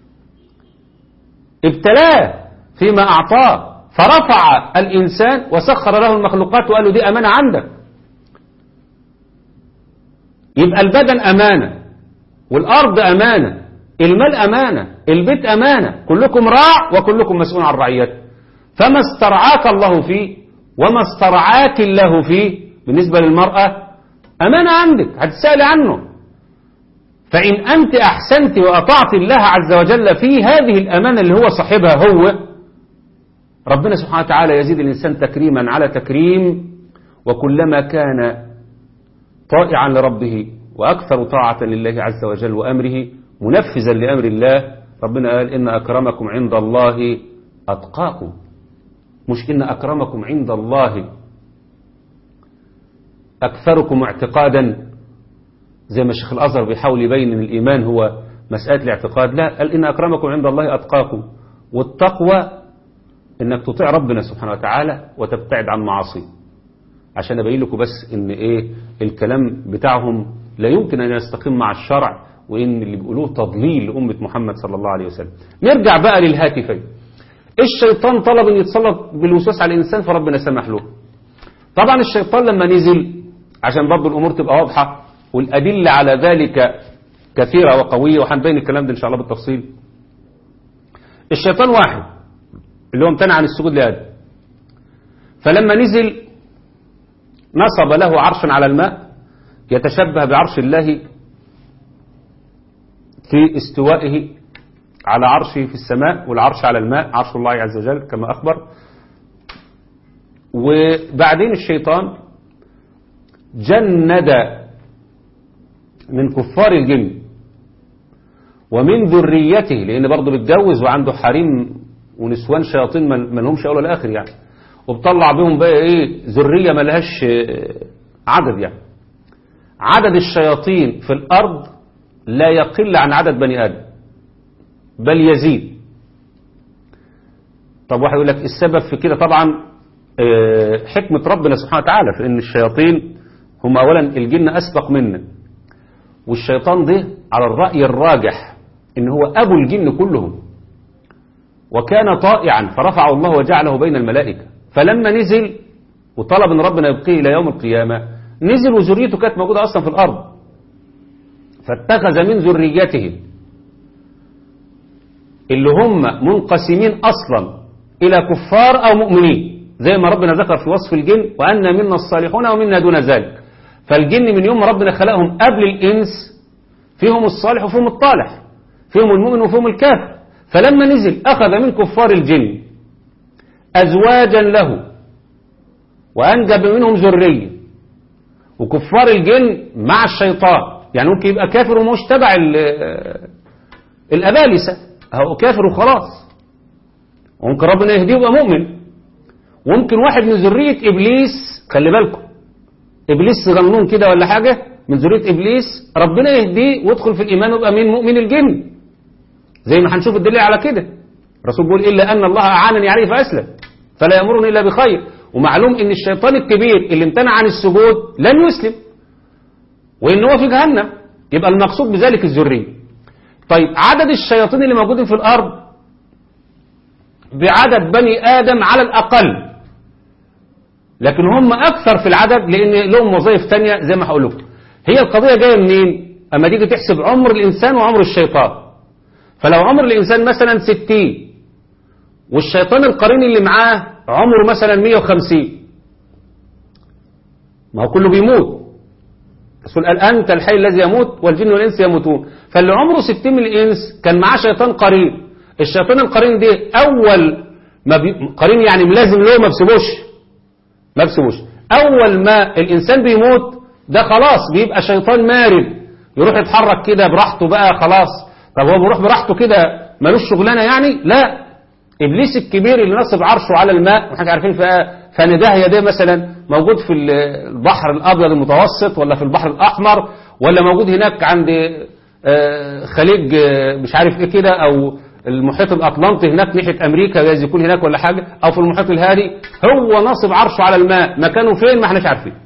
S1: ابتلاه فيما أعطاه، فرفع الإنسان وسخر له المخلوقات وقال له دي أمانة عندك. يبقى البدن أمانة، والأرض أمانة، المال أمانة، البيت أمانة، كلكم راع وكلكم مسؤول عن رعيته. فما استرعاك الله فيه وما استرعاك الله فيه بالنسبة للمرأة أمانة عندك هتسأل عنه. فإن أنت أحسنت وأطعت الله عز وجل في هذه الأمانة اللي هو صاحبها هو، ربنا سبحانه وتعالى يزيد الإنسان تكريما على تكريم، وكلما كان طائعا لربه وأكثر طاعة لله عز وجل وأمره منفذا لأمر الله. ربنا قال إن أكرمكم عند الله أتقاكم، مش إن أكرمكم عند الله أكثركم اعتقادا، زي ما الشيخ الأزهر بيحاول يبين إن الإيمان هو مسألة الاعتقاد. لا، قال إن أكرمكم عند الله أتقاكم، والتقوى إنك تطيع ربنا سبحانه وتعالى وتبتعد عن معاصيه. عشان أبين لكم بس إن إيه الكلام بتاعهم لا يمكن أن يستقيم مع الشرع، وإن اللي بيقولوه تضليل لأمة محمد صلى الله عليه وسلم. نرجع بقى للهاتفين. الشيطان طلب أن يتسلط بالوسواس على الإنسان فربنا سمح له. طبعا الشيطان لما نزل، عشان برضو الأمور تبقى واضحة والأدلة على ذلك كثيرة وقوية، وهنبين الكلام ده إن شاء الله بالتفصيل. الشيطان واحد اللي هو امتنع عن السجود لآدم، فلما نزل نصب له عرشا على الماء يتشبه بعرش الله في استوائه على عرشه في السماء، والعرش على الماء عرش الله عز وجل كما أخبر. وبعدين الشيطان جند من كفار الجن ومن ذريته، لأن برضه بيتجوز وعنده حريم ونسوان شياطين ما لهمش أول ولا آخر يعني، وبطلع بهم بقى إيه ذرية ما لهاش عدد يعني. عدد الشياطين في الأرض لا يقل عن عدد بني آدم بل يزيد. طب واحد يقول لك السبب في كده؟ طبعا حكمة ربنا سبحانه وتعالى في أن الشياطين هم أولا الجن أسبق منا، والشيطان ده على الرأي الراجح إن هو أبو الجن كلهم، وكان طائعا فرفعه الله وجعله بين الملائكة. فلما نزل وطلب أن ربنا يبقيه إلى يوم القيامة، نزل وذريته كانت موجودة أصلا في الأرض، فاتخذ من ذريته اللي هم منقسمين أصلا إلى كفار أو مؤمنين، زي ما ربنا ذكر في وصف الجن وأن منا الصالحون ومنا دون ذلك. فالجن من يوم ما ربنا خلقهم قبل الإنس فيهم الصالح وفيهم الطالح، فيهم المؤمن وفيهم الكافر. فلما نزل أخذ من كفار الجن أزواجا له وأنجب منهم ذرية. وكفار الجن مع الشيطان، يعني ممكن يبقى كافر ومش تبع الأبالسة، هو كافر وخلاص، وممكن ربنا يهديه ويبقى مؤمن. وممكن واحد من ذرية إبليس، خلي بالكم إبليس صغنون كده ولا حاجة من ذرية إبليس، ربنا يهديه ويدخل في الإيمان ويبقى من مؤمن الجن، زي ما هنشوف الدليل على كده. الرسول بيقول إلا أن الله أعانني عليه فأسلم فلا يأمرني إلا بخير. ومعلوم إن الشيطان الكبير اللي امتنع عن السجود لن يسلم، وإن هو في جهنم، يبقى المقصود بذلك الذرية. طيب عدد الشياطين اللي موجودين في الأرض بعدد بني آدم على الأقل، لكن هم أكثر في العدد لأن لهم وظائف تانية زي ما هقول لكم. هي القضية جاية منين؟ أما تيجي تحسب عمر الإنسان وعمر الشيطان، فلو عمر الإنسان مثلا 60 والشيطان القرين اللي معاه عمره مثلا 150، ما هو كله بيموت. الرسول قال أنت الحي الذي يموت والجن والإنس يموتون. فاللي عمره 60 من الإنس كان معاه شيطان قرين. الشيطان القرين ده أول ما قرين يعني ملازم له، ما بسبوش. أول ما الإنسان بيموت ده خلاص بيبقى شيطان مارد، يروح يتحرك كده براحته بقى خلاص. طب هو بيروح براحته كده ملوش شغلانة يعني؟ لا، إبليس الكبير اللي نصب عرشه على الماء، وحاجة عارفين فنداهية ده مثلا موجود في البحر الأبيض المتوسط ولا في البحر الأحمر، ولا موجود هناك عند خليج مش عارف ايه كده، أو المحيط الأطلنطي هناك ناحية أمريكا جايز يكون هناك ولا حاجة، أو في المحيط الهادي. هو نصب عرشه على الماء، مكانه فين ما احناش عارفين.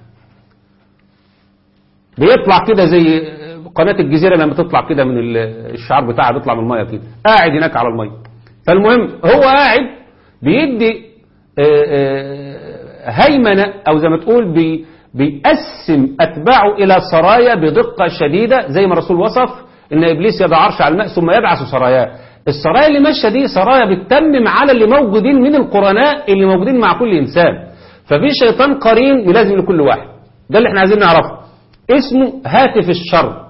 S1: بيطلع كده زي قناة الجزيرة لما تطلع كده من الشعار بتاعها، بيطلع من المية كده، قاعد هناك على المية. فالمهم هو قاعد بيدي هيمنة، أو زي ما تقول بيقسم أتباعه إلى سرايا بدقة شديدة، زي ما الرسول وصف إن إبليس يضع عرش على الماء ثم يبعث سراياه. السرايا اللي ماشية دي سرايا بتتمم على اللي موجودين من القرناء اللي موجودين مع كل إنسان. ففي شيطان قرين يلازم لكل واحد. ده اللي احنا عايزين نعرفه، اسمه هاتف الشر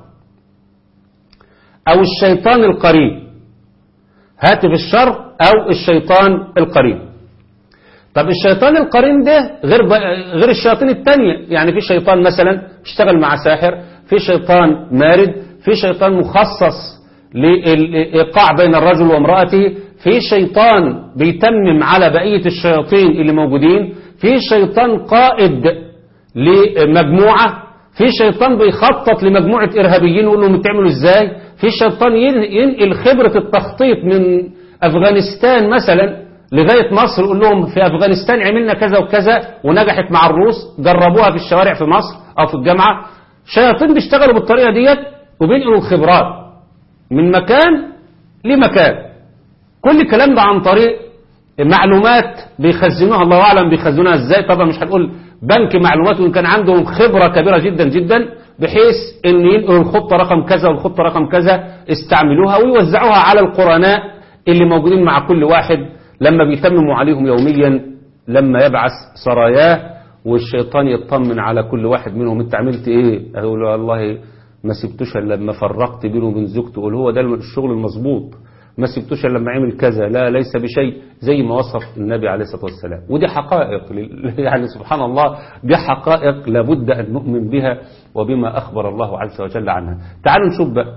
S1: أو الشيطان القرين. هاتف الشر أو الشيطان القرين. طب الشيطان القرين ده غير الشياطين التانية. يعني في شيطان مثلا اشتغل مع ساحر، في شيطان مارد، في شيطان مخصص للإيقاع بين الرجل وامرأته، في شيطان بيتمم على بقية الشياطين اللي موجودين، في شيطان قائد لمجموعة، في شيطان بيخطط لمجموعة إرهابيين ويقول لهم تعملوا إزاي، في شيطان ينقل خبرة التخطيط من أفغانستان مثلا لغاية مصر، يقول لهم في أفغانستان عملنا كذا وكذا ونجحت مع الروس، جربوها في الشوارع في مصر أو في الجامعة. شياطين بيشتغلوا بالطريقة ديت وبينقلوا الخبرات من مكان لمكان. كل الكلام ده عن طريق معلومات بيخزنوها، الله أعلم بيخزنوها إزاي. طبعا مش هنقول بنك معلومات، وإن كان عندهم خبرة كبيرة جدا جدا بحيث أن ينقلوا الخطة رقم كذا والخطة رقم كذا استعملوها ويوزعوها على القرناء اللي موجودين مع كل واحد لما بيتمموا عليهم يوميا، لما يبعث سراياه والشيطان يطمن على كل واحد منهم انت عملت ايه، اقول له والله ما سبتوش الا لما فرقت بينه وبين زوجته، قول هو ده الشغل المظبوط، ما سبتوش الا لما عمل كذا، لا ليس بشيء، زي ما وصف النبي عليه الصلاة والسلام. ودي حقائق يعني سبحان الله، دي حقائق لابد ان نؤمن بها وبما اخبر الله عز وجل عنها. تعالوا نشوف بقى.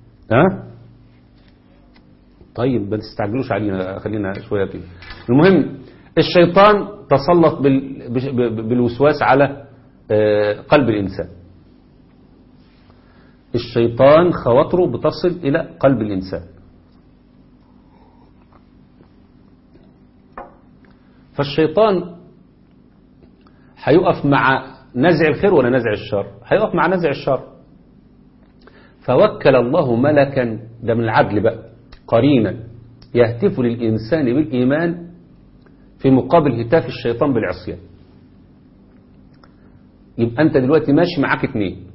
S1: طيب ما تستعجلوش علينا، خلينا شوية كده. المهم الشيطان تسلط بالوسواس على قلب الإنسان. الشيطان خواطره بتصل إلى قلب الإنسان. فالشيطان هيقف مع نزع الخير ولا نزع الشر؟ هيقف مع نزع الشر. فوكل الله ملكا، ده من العدل بقى، قرينا يهتف للإنسان بالإيمان في مقابل هتاف الشيطان بالعصيان. يبقى أنت دلوقتي ماشي معاك اتنين،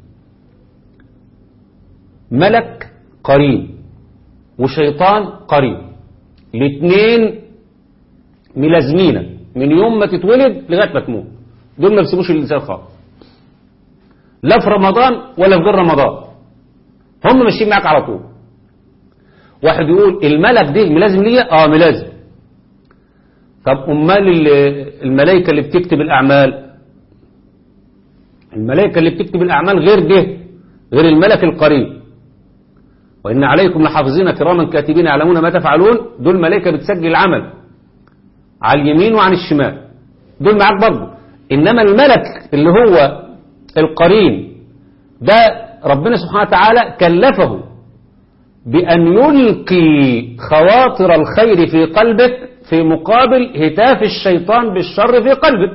S1: ملك قرين وشيطان قرين، الاتنين ملازمينك من يوم ما تتولد لغاية ما تموت. دول ما بيسيبوش الإنسان خالص، لا في رمضان ولا في غير رمضان، هم ماشيين معاك على طول. واحد يقول الملك ده ملازم ليا، ملازم. طب امال الملائكه اللي بتكتب الاعمال، الملائكه اللي بتكتب الاعمال غير ده، غير الملك القريب. وان عليكم لحافظين كراما كاتبين يعلمون ما تفعلون، دول ملائكه بتسجل العمل على اليمين وعن الشمال، دول معاك برضه. انما الملك اللي هو القرين ده ربنا سبحانه وتعالى كلفه بأن يلقي خواطر الخير في قلبك في مقابل هتاف الشيطان بالشر في قلبك.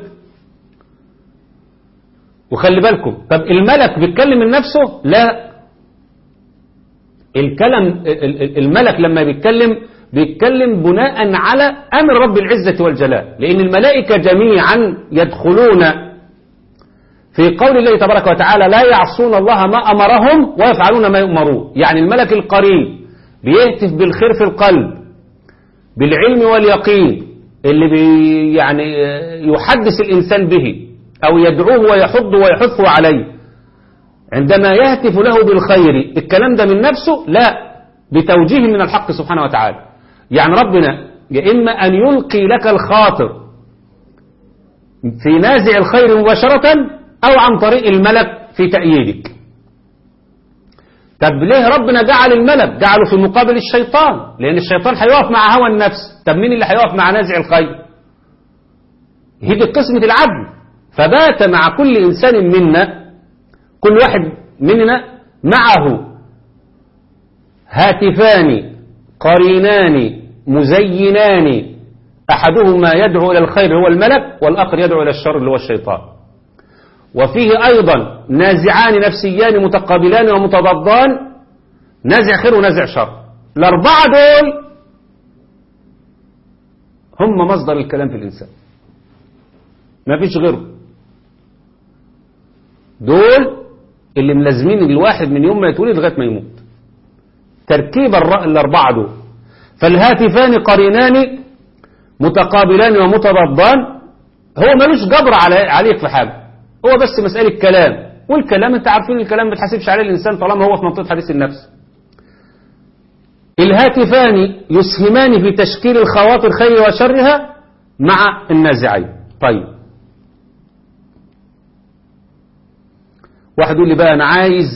S1: وخلي بالكم، طب الملك بيتكلم من نفسه؟ لا، الكلام الملك لما بيتكلم بناء على أمر رب العزة والجلال، لأن الملائكة جميعا يدخلون في قول الله تبارك وتعالى لا يعصون الله ما أمرهم ويفعلون ما يؤمرون. يعني الملك القريب بيهتف بالخير في القلب بالعلم واليقين اللي يعني يحدث الإنسان به أو يدعوه ويحض ويحثه عليه. عندما يهتف له بالخير الكلام ده من نفسه؟ لا، بتوجيه من الحق سبحانه وتعالى. يعني ربنا يا إما أن يلقي لك الخاطر في نازع الخير مباشرة أو عن طريق الملك في تأييدك. طب ليه ربنا جعل الملك جعله في مقابل الشيطان؟ لأن الشيطان هيقف مع هوى النفس. طب مين اللي هيقف مع نازع الخير؟ هي دي قسمة العدل. فبات مع كل إنسان منا، كل واحد مننا معه هاتفان قرينان مزينان، أحدهما يدعو إلى الخير هو الملك، والآخر يدعو إلى الشر اللي هو الشيطان. وفيه أيضا نازعان نفسيان متقابلان ومتضادان، نازع خير ونازع شر. الأربعة دول هم مصدر الكلام في الإنسان، ما فيش غيره. دول اللي ملازمين الواحد من يوم ما يتولد لغاية ما يموت، تركيب الأربعة دول. فالهاتفان قرينان متقابلان ومتضادان، هو ملوش جبر عليك في حاجة، هو بس مسألة كلام. والكلام انت عارفين الكلام ما بتحاسبش عليه الإنسان طالما هو في منطقة حديث النفس. الهاتفان يسهمان في تشكيل الخواطر خير وشرها، مع النازعين. طيب واحد يقول لي بقى أنا عايز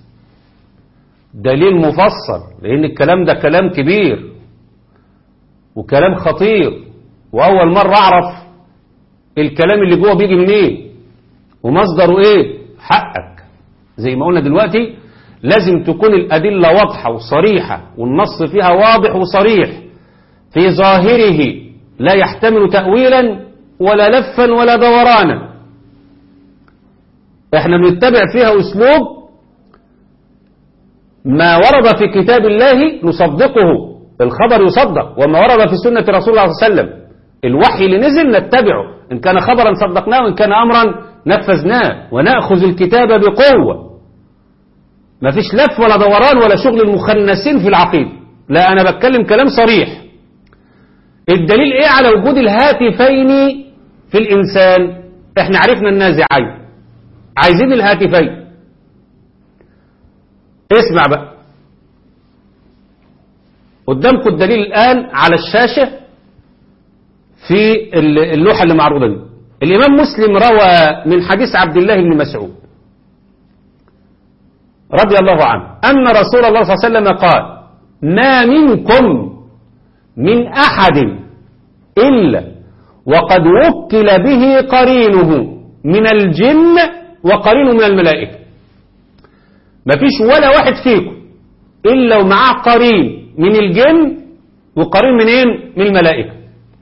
S1: دليل مفصل، لأن الكلام ده كلام كبير وكلام خطير، وأول مرة أعرف الكلام اللي جوه بيجي منين ومصدره إيه. حقك زي ما قلنا دلوقتي لازم تكون الأدلة واضحة وصريحة، والنص فيها واضح وصريح في ظاهره، لا يحتمل تأويلا ولا لفا ولا دورانا. احنا بنتبع فيها أسلوب ما ورد في كتاب الله نصدقه، الخبر يصدق، وما ورد في سنة رسول الله صلى الله عليه وسلم الوحي اللي نزل نتبعه، إن كان خبرا صدقناه وإن كان أمرا نفذناه، ونأخذ الكتاب بقوة. ما فيش لف ولا دوران ولا شغل المخنسين في العقيدة، لا أنا بتكلم كلام صريح. الدليل إيه على وجود الهاتفين في الإنسان؟ إحنا عرفنا النازعين، عايزين الهاتفين. اسمع بقى، قدامكم الدليل الآن على الشاشة في اللوحة اللي معروضة دي. الإمام مسلم روى من حديث عبد الله بن مسعود رضي الله عنه أن رسول الله صلى الله عليه وسلم قال: ما منكم من أحد إلا وقد وكل به قرينه من الجن وقرينه من الملائكة. ما فيش ولا واحد فيكم إلا ومعاه قرين من الجن وقرين منين؟ من الملائكة.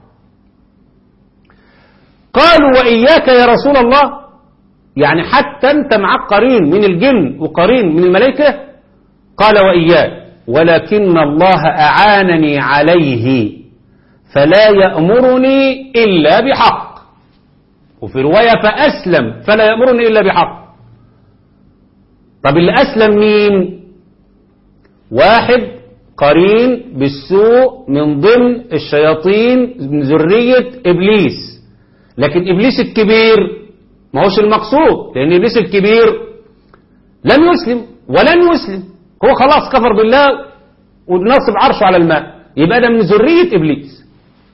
S1: قالوا: وإياك يا رسول الله، يعني حتى أنت معك قرين من الجن وقرين من الملائكة؟ قال: وإياك، ولكن الله أعانني عليه فلا يأمرني إلا بحق، وفي رواية فأسلم فلا يأمرني إلا بحق. طب اللي أسلم مين؟ واحد قرين بالسوء من ضمن الشياطين من ذرية إبليس، لكن إبليس الكبير ما هوش المقصود، لأن إبليس الكبير لم يسلم ولن يسلم، هو خلاص كفر بالله ونصب عرشه على الماء، يبقى ده من ذرية إبليس.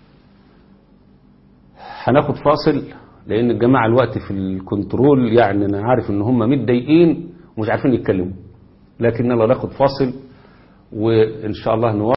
S1: هناخد فاصل لأن الجماعة الوقت في الكنترول يعني أنا عارف إن هم متضايقين ومش عارفين يتكلموا، لكن يلا ناخد فاصل وإن شاء الله نواصل.